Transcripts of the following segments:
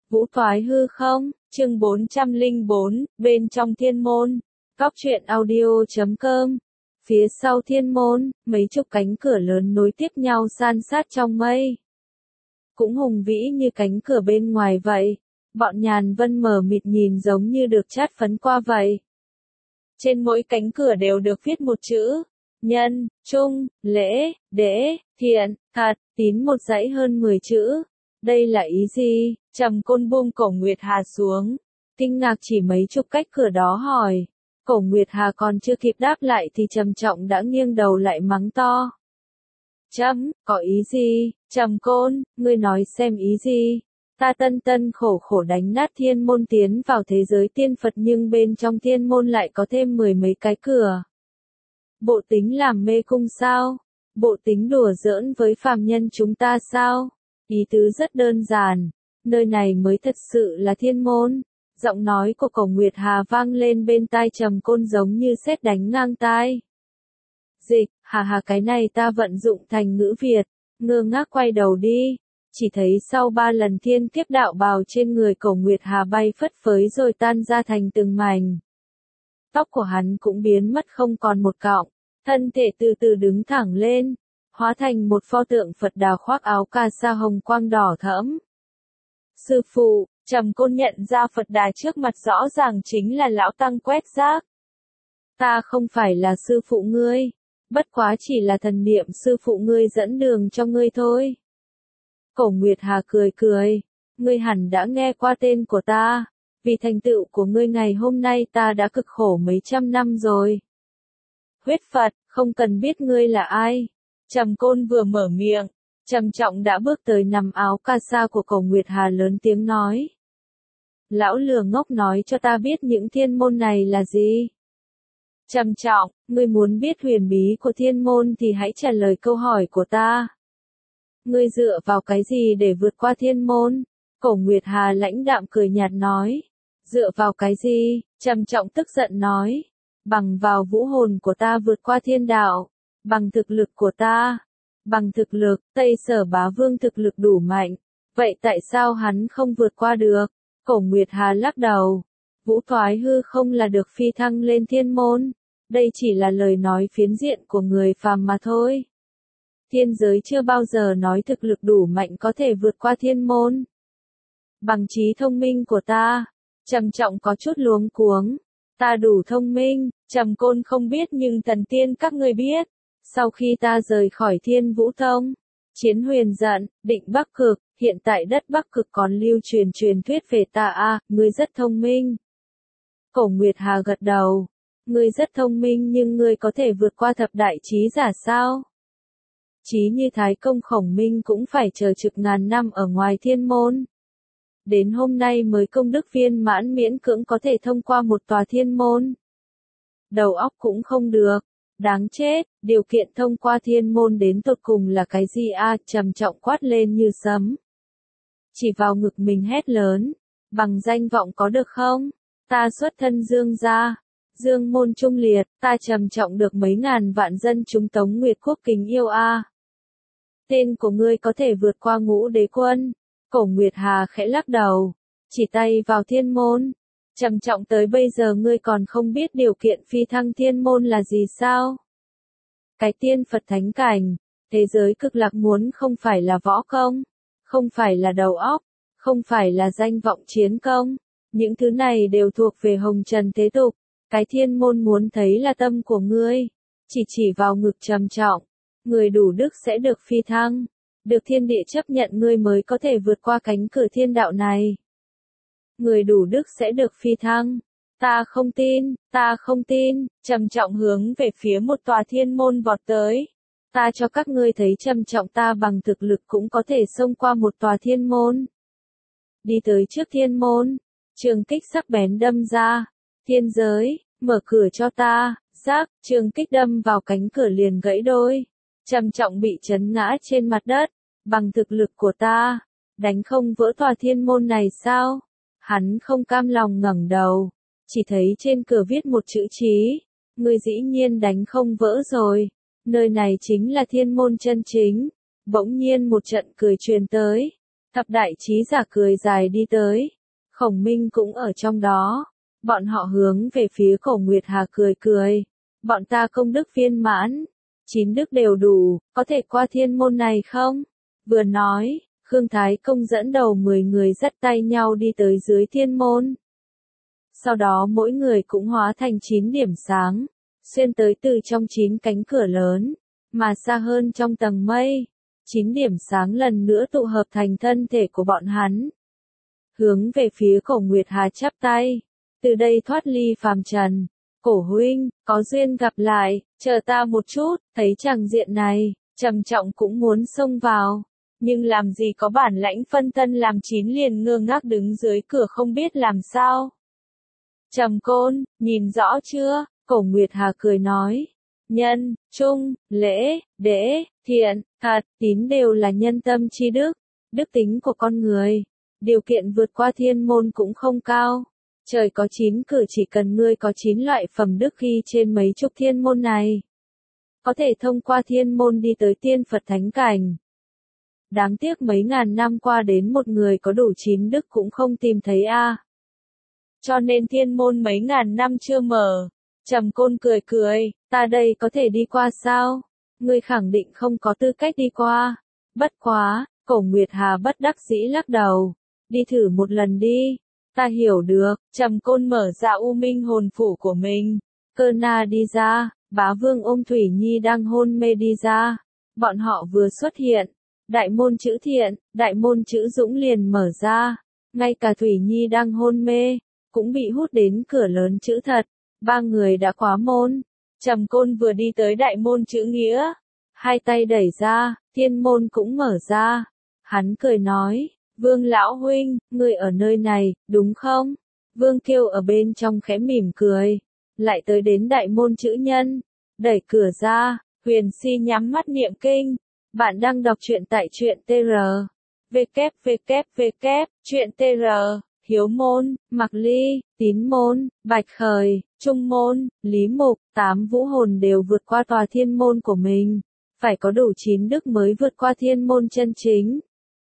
Vũ thoái hư không, chương 404, bên trong thiên môn. Góc truyện audio.com. Phía sau thiên môn, mấy chục cánh cửa lớn nối tiếp nhau san sát trong mây. Cũng hùng vĩ như cánh cửa bên ngoài vậy. Bọn Nhàn Vân mờ mịt nhìn giống như được chát phấn qua vậy. Trên mỗi cánh cửa đều được viết một chữ. Nhân, trung, lễ, đễ, thiện, thật, tín, một dãy hơn 10 chữ. Đây là ý gì? Trầm Côn buông Cổ Nguyệt Hà xuống, kinh ngạc chỉ mấy chục cách cửa đó hỏi. Cổ Nguyệt Hà còn chưa kịp đáp lại thì Trầm Trọng đã nghiêng đầu lại mắng to. Có ý gì? Trầm Côn, ngươi nói xem ý gì? Ta tân tân khổ khổ đánh nát thiên môn tiến vào thế giới tiên Phật, nhưng bên trong thiên môn lại có thêm 10 mấy cái cửa. Bộ tính làm mê cung sao? Bộ tính đùa giỡn với phàm nhân chúng ta sao? Ý tứ rất đơn giản, nơi này mới thật sự là thiên môn. Giọng nói của Cổ Nguyệt Hà vang lên bên tai Trầm Côn giống như sét đánh ngang tai. Dịch, hà cái này ta vận dụng thành ngữ Việt, ngơ ngác quay đầu đi. Chỉ thấy sau 3 lần thiên kiếp đạo bào trên người Cổ Nguyệt Hà bay phất phới rồi tan ra thành từng mảnh. Tóc của hắn cũng biến mất không còn một cọng, thân thể từ từ đứng thẳng lên, hóa thành một pho tượng Phật Đà khoác áo cà sa hồng quang đỏ thẫm. Sư phụ, Trầm Côn nhận ra Phật Đà trước mặt rõ ràng chính là lão tăng quét rác. Ta không phải là sư phụ ngươi, bất quá chỉ là thần niệm sư phụ ngươi dẫn đường cho ngươi thôi. Cổ Nguyệt Hà cười cười, ngươi hẳn đã nghe qua tên của ta, vì thành tựu của ngươi ngày hôm nay ta đã cực khổ mấy trăm năm rồi. Huyết Phật, không cần biết ngươi là ai. Trầm Côn vừa mở miệng, Trầm Trọng đã bước tới nằm áo cà sa của Cổ Nguyệt Hà lớn tiếng nói. Lão lừa ngốc, nói cho ta biết những thiên môn này là gì. Trầm Trọng, ngươi muốn biết huyền bí của thiên môn thì hãy trả lời câu hỏi của ta. Ngươi dựa vào cái gì để vượt qua thiên môn? Cổ Nguyệt Hà lãnh đạm cười nhạt nói. Dựa vào cái gì? Trầm Trọng tức giận nói. Bằng vào vũ hồn của ta vượt qua thiên đạo. Bằng thực lực của ta. Bằng thực lực, Tây Sở Bá Vương thực lực đủ mạnh. Vậy tại sao hắn không vượt qua được? Cổ Nguyệt Hà lắc đầu. Vũ thoái hư không là được phi thăng lên thiên môn. Đây chỉ là lời nói phiến diện của người phàm mà thôi. Thiên giới chưa bao giờ nói thực lực đủ mạnh có thể vượt qua thiên môn. Bằng trí thông minh của ta. Trầm Trọng có chút luống cuống. Ta đủ thông minh, Trầm Côn không biết nhưng thần tiên các ngươi biết. Sau khi ta rời khỏi Thiên Vũ Tông, chiến huyền giận, định Bắc Cực, hiện tại đất Bắc Cực còn lưu truyền thuyết về ta ngươi rất thông minh. Cổ Nguyệt Hà gật đầu. Ngươi rất thông minh nhưng ngươi có thể vượt qua thập đại trí giả sao? Chí như Thái Công Khổng Minh cũng phải chờ chục ngàn năm ở ngoài thiên môn. Đến hôm nay mới công đức viên mãn miễn cưỡng có thể thông qua một tòa thiên môn. Đầu óc cũng không được. Đáng chết, điều kiện thông qua thiên môn đến tột cùng là cái gì Trầm Trọng quát lên như sấm. Chỉ vào ngực mình hét lớn. Bằng danh vọng có được không? Ta xuất thân Dương gia. Dương môn trung liệt, ta Trầm Trọng được mấy ngàn vạn dân chúng Tống Nguyệt Quốc kính yêu Tên của ngươi có thể vượt qua Ngũ Đế Quân. Cổ Nguyệt Hà khẽ lắc đầu, chỉ tay vào thiên môn. Trầm Trọng, tới bây giờ ngươi còn không biết điều kiện phi thăng thiên môn là gì sao? Cái tiên Phật thánh cảnh, thế giới cực lạc muốn không phải là võ công, không phải là đầu óc, không phải là danh vọng chiến công. Những thứ này đều thuộc về hồng trần thế tục. Cái thiên môn muốn thấy là tâm của ngươi. Chỉ vào ngực Trầm Trọng. Người đủ đức sẽ được phi thăng. Được thiên địa chấp nhận ngươi mới có thể vượt qua cánh cửa thiên đạo này. Người đủ đức sẽ được phi thăng. Ta không tin. Trầm Trọng hướng về phía một tòa thiên môn vọt tới. Ta cho các ngươi thấy Trầm Trọng ta bằng thực lực cũng có thể xông qua một tòa thiên môn. Đi tới trước thiên môn. Trường kích sắc bén đâm ra. Thiên giới, mở cửa cho ta. Rác, trường kích đâm vào cánh cửa liền gãy đôi. Trầm Trọng bị chấn ngã trên mặt đất. Bằng thực lực của ta, đánh không vỡ tòa thiên môn này sao? Hắn không cam lòng ngẩng đầu, chỉ thấy trên cửa viết một chữ Chí. Ngươi dĩ nhiên đánh không vỡ rồi. Nơi này chính là thiên môn chân chính. Bỗng nhiên một trận cười truyền tới. Thập đại trí giả cười dài đi tới. Khổng Minh cũng ở trong đó. Bọn họ hướng về phía Cổ Nguyệt Hà cười cười. Bọn ta công đức viên mãn. 9 đức đều đủ, có thể qua thiên môn này không? Vừa nói, Khương Thái Công dẫn đầu 10 người dắt tay nhau đi tới dưới thiên môn. Sau đó mỗi người cũng hóa thành 9 điểm sáng, xuyên tới từ trong 9 cánh cửa lớn, mà xa hơn trong tầng mây. 9 điểm sáng lần nữa tụ hợp thành thân thể của bọn hắn. Hướng về phía Cổ Nguyệt Hà chắp tay, từ đây thoát ly phàm trần. Cổ huynh, có duyên gặp lại, chờ ta một chút, thấy chàng diện này, Trầm Trọng cũng muốn xông vào. Nhưng làm gì có bản lãnh phân thân làm 9 liền ngơ ngác đứng dưới cửa không biết làm sao. Trầm Côn, nhìn rõ chưa? Cổ Nguyệt Hà cười nói. Nhân, trung, lễ, đễ, thiện, thật, tín đều là nhân tâm chi đức. Đức tính của con người. Điều kiện vượt qua thiên môn cũng không cao. Trời có 9 cửa, chỉ cần ngươi có 9 loại phẩm đức ghi trên mấy chục thiên môn này. Có thể thông qua thiên môn đi tới tiên Phật thánh cảnh. Đáng tiếc mấy ngàn năm qua đến một người có đủ 9 đức cũng không tìm thấy a. Cho nên thiên môn mấy ngàn năm chưa mở. Trầm Côn cười cười, ta đây có thể đi qua sao? Ngươi khẳng định không có tư cách đi qua. Bất quá, Cổ Nguyệt Hà bất đắc dĩ lắc đầu. Đi thử một lần đi. Ta hiểu được. Trầm Côn mở ra U Minh hồn phủ của mình. Cơ Na đi ra, Bá Vương ôm Thủy Nhi đang hôn mê đi ra. Bọn họ vừa xuất hiện. Đại môn chữ thiện, đại môn chữ dũng liền mở ra. Ngay cả Thủy Nhi đang hôn mê, cũng bị hút đến cửa lớn chữ thật. 3 người đã khóa môn. Trầm Côn vừa đi tới đại môn chữ nghĩa. 2 tay đẩy ra, thiên môn cũng mở ra. Hắn cười nói, Vương lão huynh, ngươi ở nơi này, đúng không? Vương Kiêu ở bên trong khẽ mỉm cười. Lại tới đến đại môn chữ nhân. Đẩy cửa ra, Huyền Si nhắm mắt niệm kinh. Bạn đang đọc truyện tại truyện tr. Truyện tr. Hiếu môn, Mạc Ly, Tín môn, Bạch Khởi, Trung môn, Lý Mục, 8 vũ hồn đều vượt qua tòa thiên môn của mình. Phải có đủ 9 đức mới vượt qua thiên môn chân chính.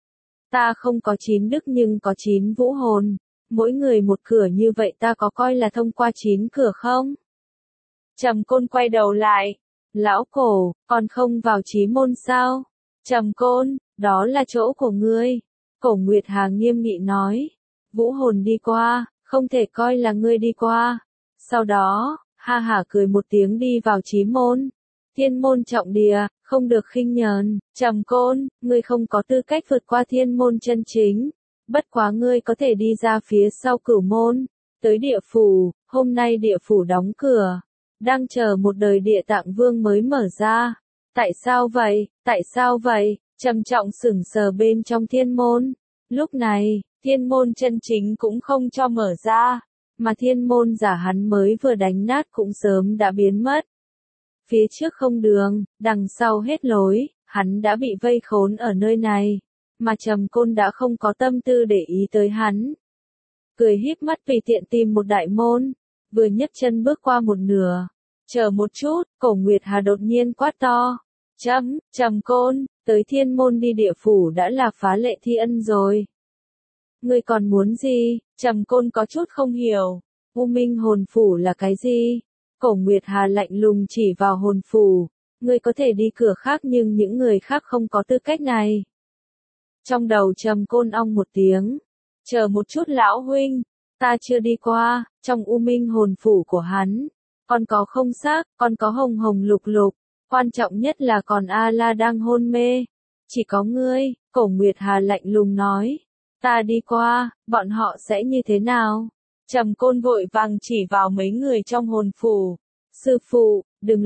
Ta không có 9 đức nhưng có 9 vũ hồn. Mỗi người một cửa như vậy ta có coi là thông qua 9 cửa không? Trầm Côn quay đầu lại. Lão Cổ, còn không vào chí môn sao? Trầm Côn, đó là chỗ của ngươi. Cổ Nguyệt Hà nghiêm nghị nói. Vũ hồn đi qua, không thể coi là ngươi đi qua. Sau đó, ha hả cười một tiếng đi vào chí môn. Thiên môn trọng địa, không được khinh nhờn. Trầm Côn, ngươi không có tư cách vượt qua thiên môn chân chính. Bất quá ngươi có thể đi ra phía sau cửu môn. Tới địa phủ, hôm nay địa phủ đóng cửa. Đang chờ một đời địa tạng vương mới mở ra. Tại sao vậy? Tại sao vậy? Trầm Trọng sững sờ bên trong thiên môn. Lúc này, thiên môn chân chính cũng không cho mở ra. Mà thiên môn giả hắn mới vừa đánh nát cũng sớm đã biến mất. Phía trước không đường, đằng sau hết lối, hắn đã bị vây khốn ở nơi này. Mà Trầm Côn đã không có tâm tư để ý tới hắn. Cười híp mắt tùy tiện tìm một đại môn. Vừa nhấc chân bước qua một nửa. Chờ một chút, Cổ Nguyệt Hà đột nhiên quát to. Trầm Côn, tới thiên môn đi địa phủ đã là phá lệ thi ân rồi. Ngươi còn muốn gì? Trầm Côn có chút không hiểu. U Minh hồn phủ là cái gì? Cổ Nguyệt Hà lạnh lùng chỉ vào hồn phủ. Ngươi có thể đi cửa khác nhưng những người khác không có tư cách này. Trong đầu Trầm Côn ong một tiếng. Chờ một chút lão huynh. Ta chưa đi qua, trong U Minh hồn phủ của hắn. Còn có không xác, còn có hồng hồng lục lục. Quan trọng nhất là còn A-la đang hôn mê. Chỉ có ngươi, Cổ Nguyệt Hà lạnh lùng nói. Ta đi qua, bọn họ sẽ như thế nào? Trầm Côn vội vàng chỉ vào mấy người trong hồn phủ. Sư phụ, đừng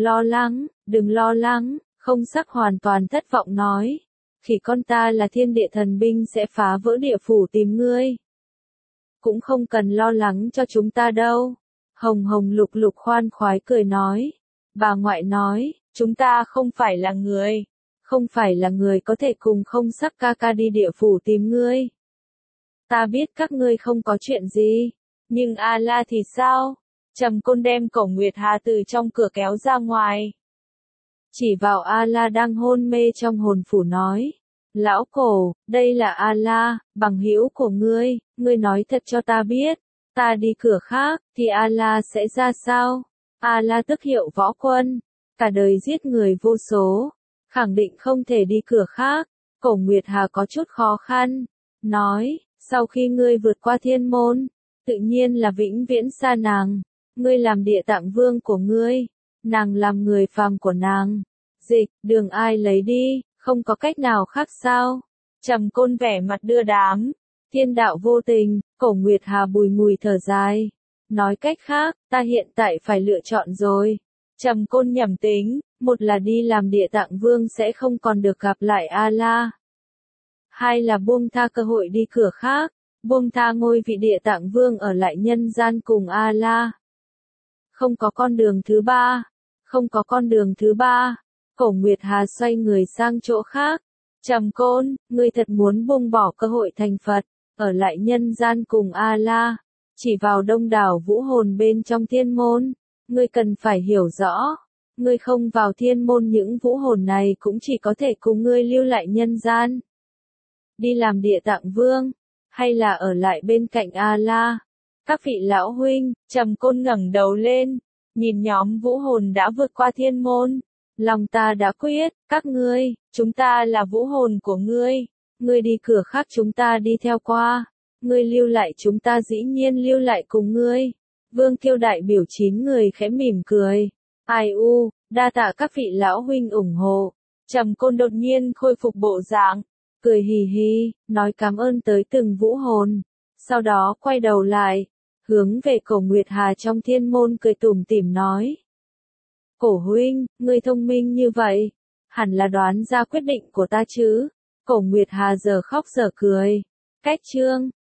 lo lắng, không sắc hoàn toàn thất vọng nói. Khi con ta là thiên địa thần binh sẽ phá vỡ địa phủ tìm ngươi. Cũng không cần lo lắng cho chúng ta đâu. Hồng hồng lục lục khoan khoái cười nói. Bà ngoại nói, chúng ta không phải là người. Không phải là người có thể cùng không sắc ca ca đi địa phủ tìm ngươi. Ta biết các ngươi không có chuyện gì. Nhưng A-la thì sao? Trầm Côn đem Cổ Nguyệt Hà từ trong cửa kéo ra ngoài. Chỉ vào A-la đang hôn mê trong hồn phủ nói. Lão Cổ, đây là A-la, bằng hữu của ngươi nói thật cho ta biết, ta đi cửa khác, thì A-la sẽ ra sao? A-la tức hiệu võ quân, cả đời giết người vô số, khẳng định không thể đi cửa khác. Cổ Nguyệt Hà có chút khó khăn, nói, sau khi ngươi vượt qua thiên môn, tự nhiên là vĩnh viễn xa nàng, ngươi làm địa tạng vương của ngươi, nàng làm người phàm của nàng. Dịch, đường ai lấy đi, không có cách nào khác sao? Trầm Côn vẻ mặt đưa đám, thiên đạo vô tình, Cổ Nguyệt Hà bùi ngùi thở dài. Nói cách khác, ta hiện tại phải lựa chọn rồi. Trầm Côn nhẩm tính, một là đi làm địa tạng vương sẽ không còn được gặp lại A-la. Hai là buông tha cơ hội đi cửa khác, buông tha ngôi vị địa tạng vương ở lại nhân gian cùng A-la. Không có con đường thứ ba, không có con đường thứ ba. Cổ Nguyệt Hà xoay người sang chỗ khác. Trầm Côn, ngươi thật muốn buông bỏ cơ hội thành Phật, ở lại nhân gian cùng A-la, chỉ vào đông đảo vũ hồn bên trong thiên môn, ngươi cần phải hiểu rõ, ngươi không vào thiên môn những vũ hồn này cũng chỉ có thể cùng ngươi lưu lại nhân gian. Đi làm địa tạng vương, hay là ở lại bên cạnh A-la? Các vị lão huynh, Trầm Côn ngẩng đầu lên, nhìn nhóm vũ hồn đã vượt qua thiên môn. Lòng ta đã quyết, các ngươi, chúng ta là vũ hồn của ngươi đi cửa khác chúng ta đi theo qua, ngươi lưu lại chúng ta dĩ nhiên lưu lại cùng ngươi. Vương Kiêu đại biểu 9 người khẽ mỉm cười. Ai u, đa tạ các vị lão huynh ủng hộ. Trầm Côn đột nhiên khôi phục bộ dạng, cười hì hì, nói cảm ơn tới từng vũ hồn. Sau đó quay đầu lại, hướng về Cổ Nguyệt Hà trong thiên môn cười tủm tỉm nói. Cổ huynh, ngươi thông minh như vậy, hẳn là đoán ra quyết định của ta chứ. Cổ Nguyệt Hà giờ khóc giờ cười. Cách chương